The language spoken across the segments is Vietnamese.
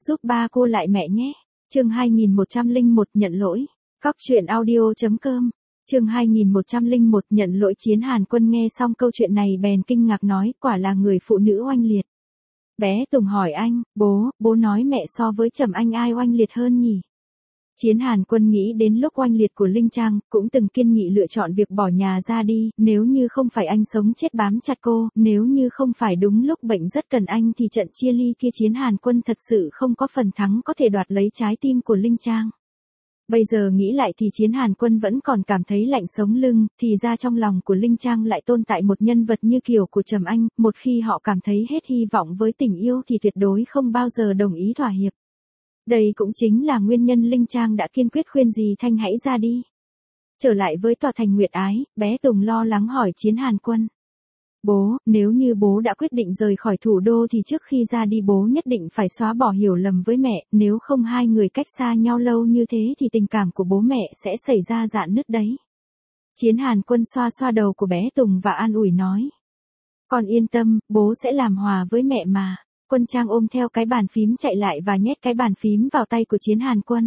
giúp ba cô lại mẹ nhé. Chương 2101 nhận lỗi. Cóc truyện audio.com. Chương 2101 nhận lỗi. Chiến Hàn Quân nghe xong câu chuyện này bèn kinh ngạc nói, quả là người phụ nữ oanh liệt. Bé Tùng hỏi anh, bố nói mẹ so với Trầm Anh ai oanh liệt hơn nhỉ? Chiến Hàn Quân nghĩ đến lúc oanh liệt của Linh Trang, cũng từng kiên nghị lựa chọn việc bỏ nhà ra đi, nếu như không phải anh sống chết bám chặt cô, nếu như không phải đúng lúc bệnh rất cần anh thì trận chia ly kia Chiến Hàn Quân thật sự không có phần thắng có thể đoạt lấy trái tim của Linh Trang. Bây giờ nghĩ lại thì Chiến Hàn Quân vẫn còn cảm thấy lạnh sống lưng, thì ra trong lòng của Linh Trang lại tồn tại một nhân vật như kiểu của Trầm Anh, một khi họ cảm thấy hết hy vọng với tình yêu thì tuyệt đối không bao giờ đồng ý thỏa hiệp. Đây cũng chính là nguyên nhân Linh Trang đã kiên quyết khuyên dì Thanh hãy ra đi. Trở lại với tòa thành Nguyệt Ái, bé Tùng lo lắng hỏi Chiến Hàn Quân. Bố, nếu như bố đã quyết định rời khỏi thủ đô thì trước khi ra đi bố nhất định phải xóa bỏ hiểu lầm với mẹ, nếu không hai người cách xa nhau lâu như thế thì tình cảm của bố mẹ sẽ xảy ra rạn nứt đấy. Chiến Hàn Quân xoa xoa đầu của bé Tùng và an ủi nói. Con yên tâm, bố sẽ làm hòa với mẹ mà. Quân Trang ôm theo cái bàn phím chạy lại và nhét cái bàn phím vào tay của Chiến Hàn Quân.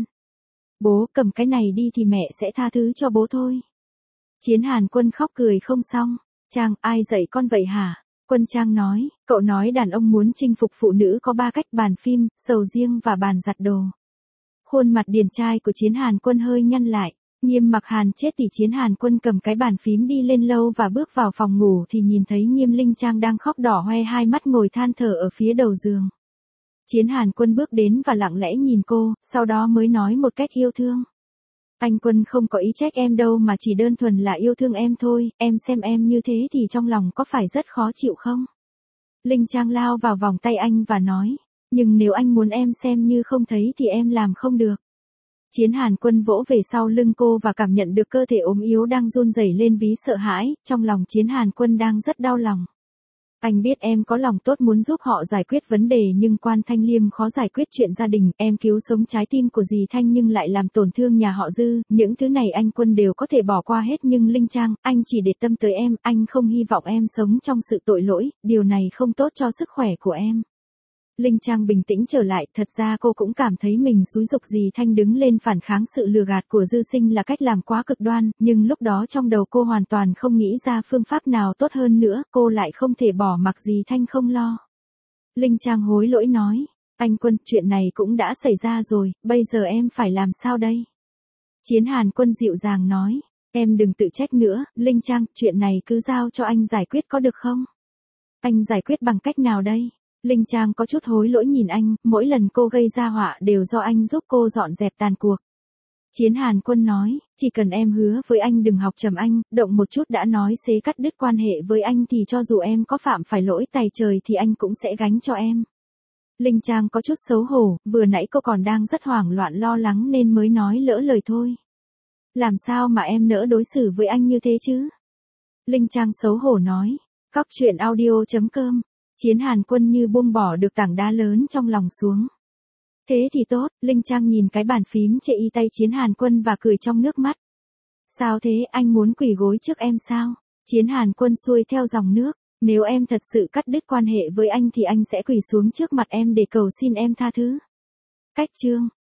Bố cầm cái này đi thì mẹ sẽ tha thứ cho bố thôi. Chiến Hàn Quân khóc cười không xong. Trang, ai dạy con vậy hả? Quân Trang nói, cậu nói đàn ông muốn chinh phục phụ nữ có 3 cách: bàn phim, sầu riêng và bàn giặt đồ. Khuôn mặt điển trai của Chiến Hàn Quân hơi nhăn lại. Nghiêm Mặc Hàn chết thì Chiến Hàn Quân cầm cái bàn phím đi lên lâu và bước vào phòng ngủ thì nhìn thấy Nghiêm Linh Trang đang khóc đỏ hoe hai mắt ngồi than thở ở phía đầu giường. Chiến Hàn Quân bước đến và lặng lẽ nhìn cô, sau đó mới nói một cách yêu thương. Anh Quân không có ý trách em đâu mà chỉ đơn thuần là yêu thương em thôi, em xem em như thế thì trong lòng có phải rất khó chịu không? Linh Trang lao vào vòng tay anh và nói, nhưng nếu anh muốn em xem như không thấy thì em làm không được. Chiến Hàn Quân vỗ về sau lưng cô và cảm nhận được cơ thể ốm yếu đang run rẩy lên ví sợ hãi, trong lòng Chiến Hàn Quân đang rất đau lòng. Anh biết em có lòng tốt muốn giúp họ giải quyết vấn đề nhưng Quan Thanh Liêm khó giải quyết chuyện gia đình, em cứu sống trái tim của dì Thanh nhưng lại làm tổn thương nhà họ Dư, những thứ này anh Quân đều có thể bỏ qua hết nhưng Linh Trang, anh chỉ để tâm tới em, anh không hy vọng em sống trong sự tội lỗi, điều này không tốt cho sức khỏe của em. Linh Trang bình tĩnh trở lại, thật ra cô cũng cảm thấy mình xúi giục dì Thanh đứng lên phản kháng sự lừa gạt của Dư Sinh là cách làm quá cực đoan, nhưng lúc đó trong đầu cô hoàn toàn không nghĩ ra phương pháp nào tốt hơn nữa, cô lại không thể bỏ mặc dì Thanh không lo. Linh Trang hối lỗi nói, anh Quân, chuyện này cũng đã xảy ra rồi, bây giờ em phải làm sao đây? Chiến Hàn Quân dịu dàng nói, em đừng tự trách nữa, Linh Trang, chuyện này cứ giao cho anh giải quyết có được không? Anh giải quyết bằng cách nào đây? Linh Trang có chút hối lỗi nhìn anh, mỗi lần cô gây ra họa đều do anh giúp cô dọn dẹp tàn cuộc. Chiến Hàn Quân nói, chỉ cần em hứa với anh đừng học Trầm Anh, động một chút đã nói xé cắt đứt quan hệ với anh thì cho dù em có phạm phải lỗi tày trời thì anh cũng sẽ gánh cho em. Linh Trang có chút xấu hổ, vừa nãy cô còn đang rất hoảng loạn lo lắng nên mới nói lỡ lời thôi. Làm sao mà em nỡ đối xử với anh như thế chứ? Linh Trang xấu hổ nói, cóc truyện audio.com. Chiến Hàn Quân như buông bỏ được tảng đá lớn trong lòng xuống. Thế thì tốt, Linh Trang nhìn cái bàn phím chệ y tay Chiến Hàn Quân và cười trong nước mắt. Sao thế, anh muốn quỳ gối trước em sao? Chiến Hàn Quân xuôi theo dòng nước, nếu em thật sự cắt đứt quan hệ với anh thì anh sẽ quỳ xuống trước mặt em để cầu xin em tha thứ. Cách chương